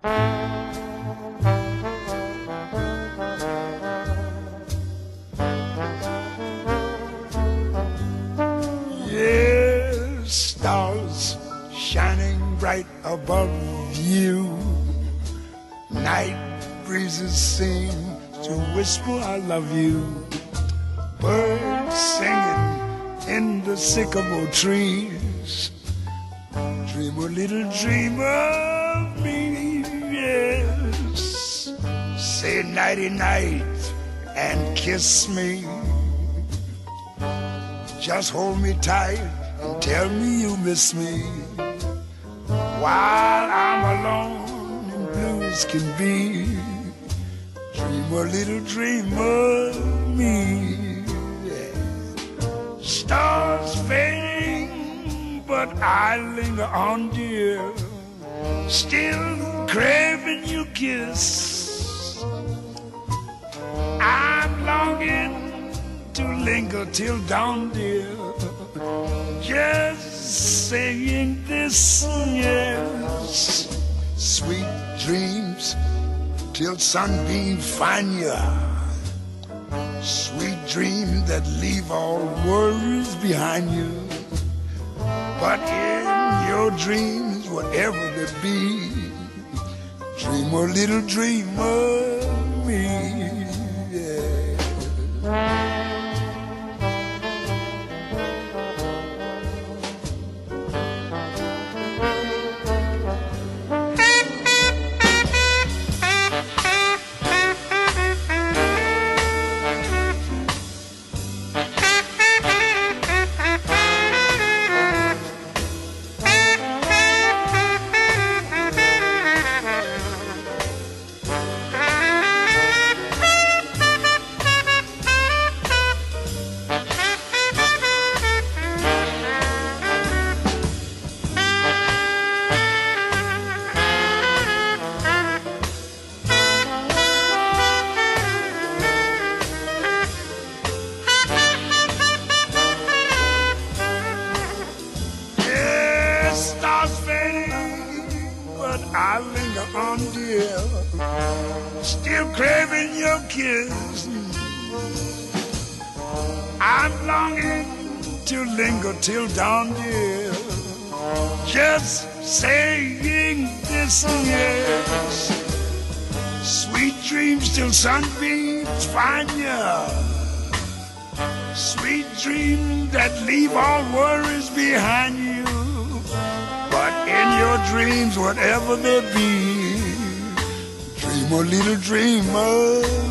Yes, stars shining bright above you. Night breezes seem to whisper I love you. Birds singing in the sycamore trees. Dream a little dream of me, yes. Say nighty night and kiss me. Just hold me tight and tell me you miss me. While I'm alone and blue as can be, dream a little dream of me. Yeah. Stars fading, but I linger on, dear, still craving your kiss. I'm longing to linger till dawn, dear, just saying this, yes. Sweet dreams till sunbeams find you. Sweet dreams that leave all worries behind you. But in your dreams, whatever they be, dream a little dream of me, yeah. I linger on, dear, still craving your kiss. I'm longing to linger till dawn, dear, just saying this, yes. Sweet dreams till sunbeams find you. Sweet dreams that leave all worries behind you. But in your dreams, whatever they be, dream a little dream of